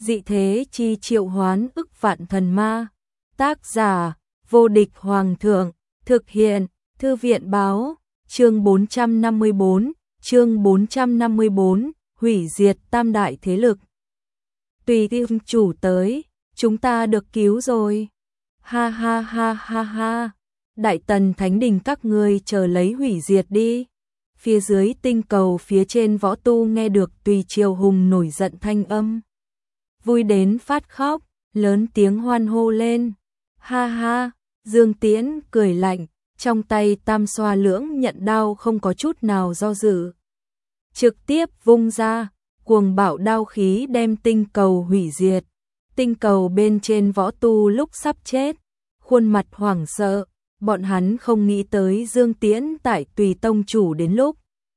Dị thế chi triệu hoán ức vạn thần ma. Tác giả, vô địch hoàng thượng. Thực hiện, thư viện báo. Chương 454, hủy diệt tam đại thế lực. Tùy Thiên chủ tới, chúng ta được cứu rồi. Ha ha ha ha ha. Đại Tần Thánh Đình các ngươi chờ lấy hủy diệt đi. Phía dưới tinh cầu phía trên võ tu nghe được Tùy Triều Hùng nổi giận thanh âm. Vui đến phát khóc, lớn tiếng hoan hô lên. Ha ha, Dương Tiễn cười lạnh, trong tay tam xoa lưỡng nhận đao không có chút nào do dự. Trực tiếp vung ra, cuồng bạo đao khí đem tinh cầu hủy diệt. Tinh cầu bên trên võ tu lúc sắp chết, khuôn mặt hoảng sợ, bọn hắn không nghĩ tới Dương Tiễn tại Tùy tông chủ đến lúc.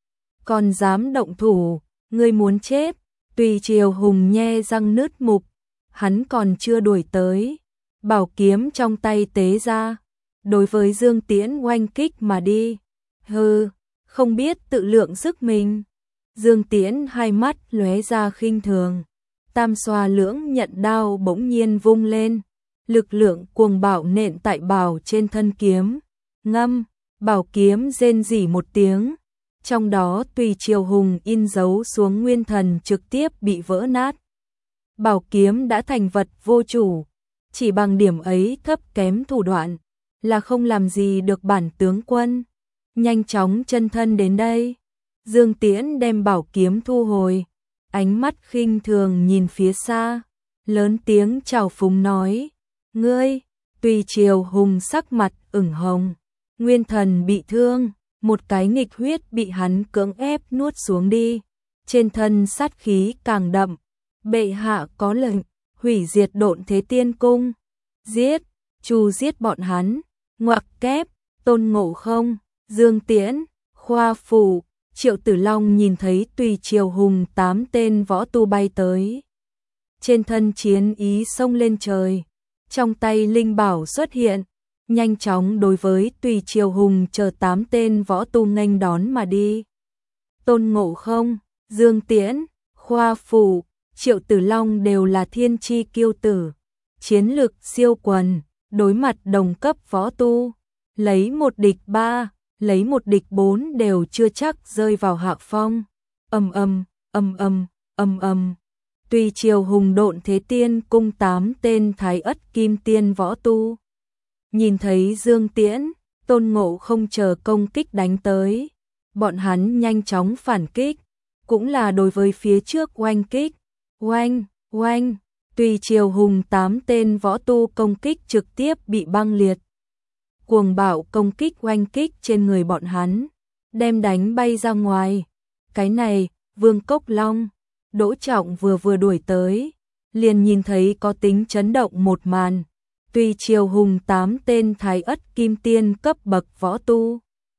Còn dám động thủ, ngươi muốn chết. Tùy Triều Hùng nhe răng nứt mục, hắn còn chưa đuổi tới, bảo kiếm trong tay tế ra, đối với Dương Tiễn oanh kích mà đi. Hừ, không biết tự lượng sức mình. Dương Tiễn hai mắt lóe ra khinh thường, tam xoa lưỡng nhận đao bỗng nhiên vung lên, lực lượng cuồng bạo nện tại bảo trên thân kiếm, ngâm, bảo kiếm rên rỉ một tiếng. Trong đó Tùy Triều Hùng in dấu xuống nguyên thần trực tiếp bị vỡ nát. Bảo kiếm đã thành vật vô chủ, chỉ bằng điểm ấy thấp kém thủ đoạn, là không làm gì được bản tướng quân. Nhanh chóng chân thân đến đây. Dương Tiễn đem bảo kiếm thu hồi, ánh mắt khinh thường nhìn phía xa, lớn tiếng chào phúng nói, ngươi. Tùy Triều Hùng sắc mặt ửng hồng, nguyên thần bị thương. Một cái nghịch huyết bị hắn cưỡng ép nuốt xuống đi, trên thân sát khí càng đậm. Bệ hạ có lệnh, hủy diệt Độn Thế Tiên Cung. Giết, chu giết bọn hắn. Ngoặc kép, Tôn Ngộ Không, Dương Tiễn, Khoa Phủ, Triệu Tử Long nhìn thấy Tùy Triều Hùng 8 tên võ tu bay tới. Trên thân chiến ý xông lên trời, trong tay linh bảo xuất hiện. Nhanh chóng đối với Tùy Triều Hùng chờ 8 tên võ tu nghênh đón mà đi. Tôn Ngộ Không, Dương Tiễn, Khoa Phủ, Triệu Tử Long đều là thiên chi kiêu tử, chiến lực siêu quần, đối mặt đồng cấp võ tu, lấy một địch 3, lấy một địch 4 đều chưa chắc rơi vào hạ phong. Ầm ầm, ầm ầm, ầm ầm. Tùy Triều Hùng Độn Thế Tiên Cung 8 tên Thái Ất Kim Tiên võ tu. Nhìn thấy Dương Tiễn, Tôn Ngộ Không chờ công kích đánh tới, bọn hắn nhanh chóng phản kích, cũng là đối với phía trước oanh kích. Oanh, oanh, Tùy Triều Hùng 8 tên võ tu công kích trực tiếp bị băng liệt. Cuồng bạo công kích oanh kích trên người bọn hắn, đem đánh bay ra ngoài. Cái này, Vương Cốc Long, Đỗ Trọng vừa đuổi tới, liền nhìn thấy có tính chấn động một màn. Tùy Triều Hùng 8 tên Thái Ất Kim Tiên cấp bậc võ tu,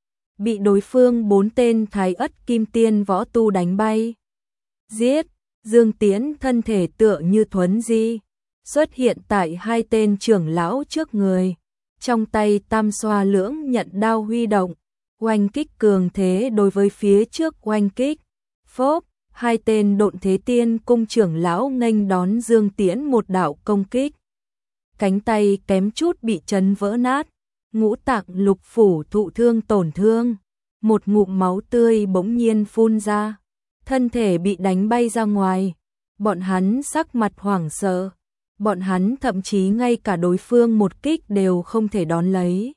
bị đối phương 4 tên Thái Ất Kim Tiên võ tu đánh bay. Giết, Dương Tiễn thân thể tựa như thuấn di, xuất hiện tại hai tên trưởng lão trước người, trong tay tam xoa lưỡng nhận đao huy động, oanh kích cường thế đối với phía trước oanh kích. Phốp, hai tên Độn Thế Tiên Cung trưởng lão nghênh đón Dương Tiễn một đạo công kích. Cánh tay kém chút bị chấn vỡ nát, ngũ tạng lục phủ thụ thương tổn thương, một ngụm máu tươi bỗng nhiên phun ra, thân thể bị đánh bay ra ngoài. Bọn hắn sắc mặt hoảng sợ, bọn hắn thậm chí ngay cả đối phương một kích đều không thể đón lấy.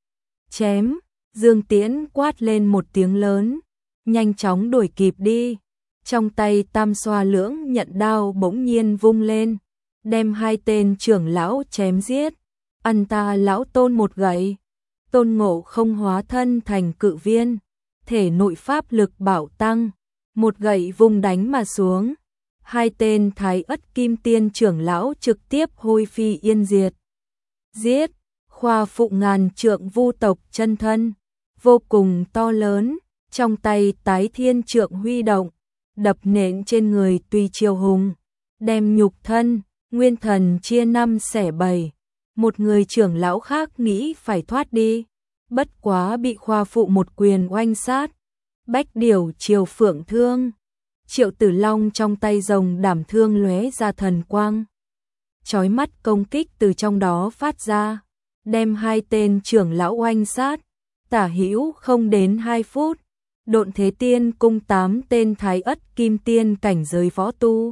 Chém, Dương Tiễn quát lên một tiếng lớn, nhanh chóng đuổi kịp đi. Trong tay tam xoa lưỡng nhận đao bỗng nhiên vung lên, đem hai tên trưởng lão chém giết. Ăn ta lão Tôn một gậy. Tôn Ngộ Không hóa thân thành cự viên, thể nội pháp lực bạo tăng, một gậy vung đánh mà xuống. Hai tên Thái Ất Kim Tiên trưởng lão trực tiếp hôi phi yên diệt. Giết, Khoa Phụ ngàn trượng vu tộc chân thân, vô cùng to lớn, trong tay Tái Thiên trượng huy động, đập nện trên người Tùy Triều Hùng, đem nhục thân, nguyên thần chia 5 xẻ 7. Một người trưởng lão khác nghĩ phải thoát đi, bất quá bị Khoa Phụ một quyền oanh sát. Bách Điểu Triều Phượng Thương, Triệu Tử Long trong tay rồng đảm thương lóe ra thần quang. Chói mắt công kích từ trong đó phát ra, đem hai tên trưởng lão oanh sát. Tả hữu không đến 2 phút, Độn Thế Tiên cung 8 tên thái ất kim tiên cảnh giới võ tu.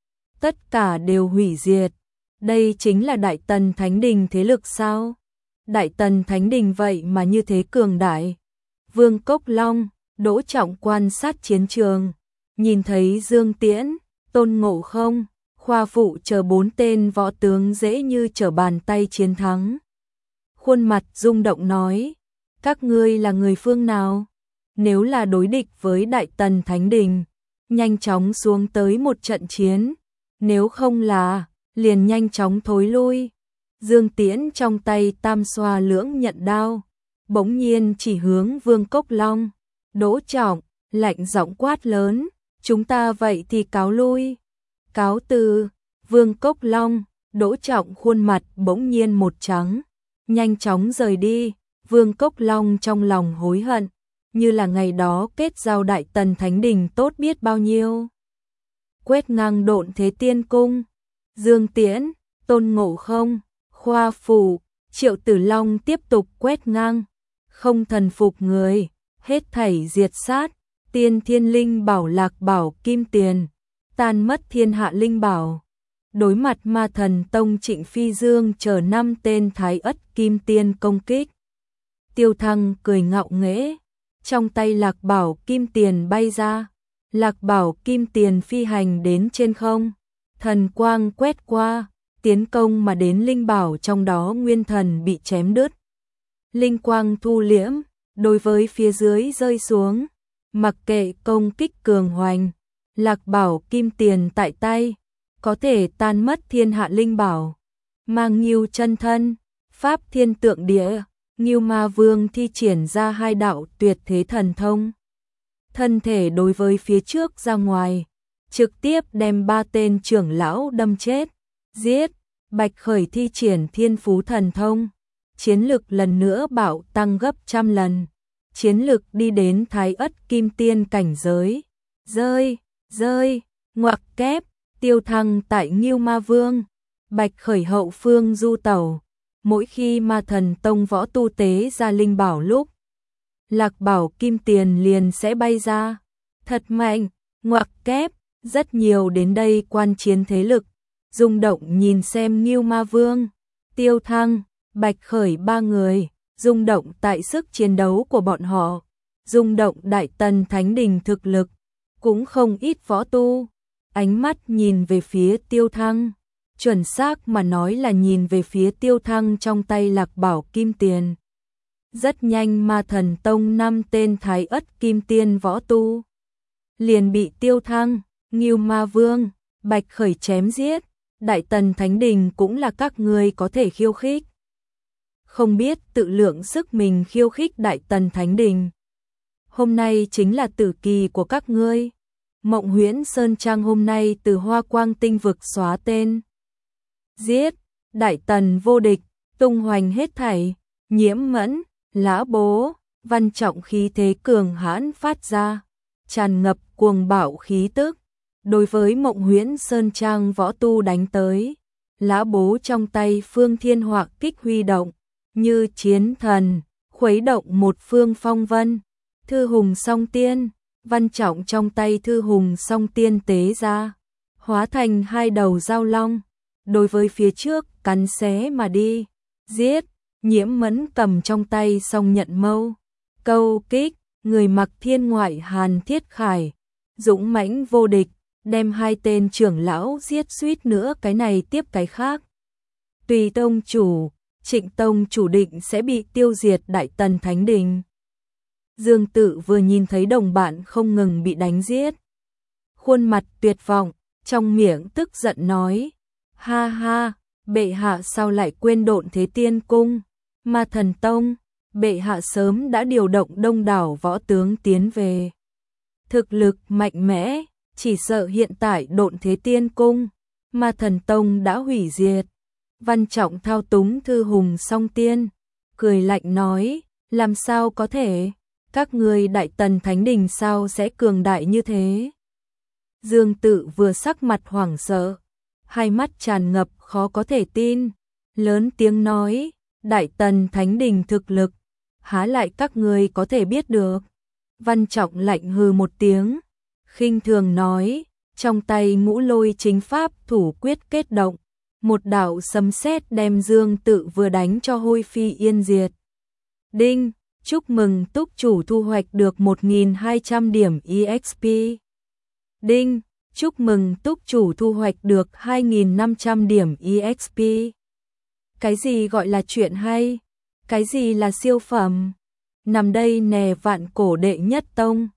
Tất cả đều hủy diệt. Đây chính là Đại Tần Thánh Đình thế lực sao? Đại Tần Thánh Đình vậy mà như thế cường đại. Vương Cốc Long, Đỗ Trọng quan sát chiến trường, nhìn thấy Dương Tiễn, Tôn Ngộ Không, Khoa Phụ chờ 4 tên võ tướng dễ như trở bàn tay chiến thắng. Khuôn mặt rung động nói, các ngươi là người phương nào? Nếu là đối địch với Đại Tần Thánh Đình, nhanh chóng xuống tới một trận chiến, nếu không là, liền nhanh chóng thối lui. Dương Tiễn trong tay tam xoa lưỡng nhận đao, bỗng nhiên chỉ hướng Vương Cốc Long, Đỗ Trọng, lạnh giọng quát lớn, chúng ta vậy thì cáo lui. Cáo từ. Vương Cốc Long, Đỗ Trọng khuôn mặt bỗng nhiên một trắng, nhanh chóng rời đi. Vương Cốc Long trong lòng hối hận, như là ngày đó kết giao Đại Tần Thánh Đình tốt biết bao nhiêu. Quét ngang Độn Thế Tiên cung, Dương Tiễn, Tôn Ngộ Không, Khoa Phụ, Triệu Tử Long tiếp tục quét ngang, không thần phục người, hết thảy diệt sát. Tiên Thiên Linh Bảo, Lạc Bảo, Kim Tiền, tan mất thiên hạ linh bảo. Đối mặt Ma Thần Tông Trịnh Phi Dương chờ 5 tên thái ất kim tiên công kích. Tiêu Thăng cười ngạo nghễ, trong tay Lạc Bảo Kim Tiền bay ra, Lạc Bảo Kim Tiền phi hành đến trên không, thần quang quét qua, tiến công mà đến linh bảo trong đó nguyên thần bị chém đứt. Linh quang thu liễm, đối với phía dưới rơi xuống, mặc kệ công kích cường hoành, Lạc Bảo Kim Tiền tại tay, có thể tan mất thiên hạ linh bảo. Mang Ngưu chân thân, Pháp Thiên Tượng Địa, Ngưu Ma Vương thi triển ra 2 đạo tuyệt thế thần thông. Thân thể đối với phía trước ra ngoài, trực tiếp đem 3 tên trưởng lão đâm chết, giết. Bạch Khởi thi triển Thiên Phú thần thông, chiến lực lần nữa bạo tăng gấp 100 lần, chiến lực đi đến thái ất kim tiên cảnh giới. Rơi, ngoặc kép. Tiêu Thăng tại Ngưu Ma Vương, Bạch Khởi hậu phương du tẩu, mỗi khi Ma Thần Tông võ tu tế ra linh bảo lúc, Lạc Bảo Kim Tiền liền sẽ bay ra, thật mạnh, ngoặc kép. Rất nhiều đến đây quan chiến thế lực, rung động nhìn xem Ngưu Ma Vương, Tiêu Thăng, Bạch Khởi 3 người, rung động tại sức chiến đấu của bọn họ, rung động Đại Tần Thánh Đình thực lực, cũng không ít võ tu. Ánh mắt nhìn về phía Tiêu Thăng, chuẩn xác mà nói là nhìn về phía Tiêu Thăng trong tay Lạc Bảo Kim Tiền. Rất nhanh Ma Thần Tông 5 tên thái ất kim tiên võ tu liền bị Tiêu Thăng, Ngưu Ma Vương, Bạch Khởi chém giết. Đại Tần Thánh Đình cũng là các ngươi có thể khiêu khích. Không biết tự lượng sức mình khiêu khích Đại Tần Thánh Đình. Hôm nay chính là tử kỳ của các ngươi. Mộng Huyễn Sơn Trang hôm nay từ Hoa Quang Tinh vực xóa tên. Giết, Đại Tần vô địch, tung hoành hết thảy, Nhiễm Mẫn, Lã Bố, Văn Trọng khí thế cường hãn phát ra, tràn ngập cuồng bạo khí tức. Đối với Mộng Huyễn Sơn Trang võ tu đánh tới, Lã Bố trong tay Phương Thiên Họa kích huy động, như chiến thần, khuấy động một phương phong vân. Thư Hùng Song Tiên, Văn Trọng trong tay Thư Hùng Song Tiên tế ra, hóa thành 2 đầu dao long, đối với phía trước cắn xé mà đi, giết. Nhiễm Mẫn cầm trong tay Song Nhận Mâu, câu kích, người mặc thiên ngoại hàn thiết khải, dũng mãnh vô địch, đem 2 tên trưởng lão giết suýt nữa cái này tiếp cái khác. Tùy tông chủ, Trịnh tông chủ định sẽ bị tiêu diệt Đại Tần Thánh Đình. Dương Tự vừa nhìn thấy đồng bạn không ngừng bị đánh giết, khuôn mặt tuyệt vọng, trong miệng tức giận nói, ha ha, bệ hạ sao lại quên Độn Thế Tiên cung, Ma Thần Tông, bệ hạ sớm đã điều động đông đảo võ tướng tiến về. Thực lực mạnh mẽ, chỉ sợ hiện tại Độn Thế Tiên cung, Ma Thần Tông đã hủy diệt. Văn Trọng thao túng Thư Hùng Song Tiên, cười lạnh nói, làm sao có thể, các ngươi Đại Tần Thánh Đình sao sẽ cường đại như thế? Dương Tự vừa sắc mặt hoảng sợ, hai mắt tràn ngập khó có thể tin, lớn tiếng nói, Đại Tần Thánh Đình thực lực, há lại các ngươi có thể biết được. Văn Trọng lạnh hừ một tiếng, khinh thường nói, trong tay Ngũ Lôi Chính Pháp thủ quyết kết động, một đạo sấm sét đem Dương Tự vừa đánh cho hôi phi yên diệt. Đinh, chúc mừng túc chủ thu hoạch được 1.200 điểm EXP. Đinh, chúc mừng túc chủ thu hoạch được 2.500 điểm EXP. Cái gì gọi là chuyện hay? Cái gì là siêu phẩm? Nằm đây nè Vạn Cổ đệ nhất tông.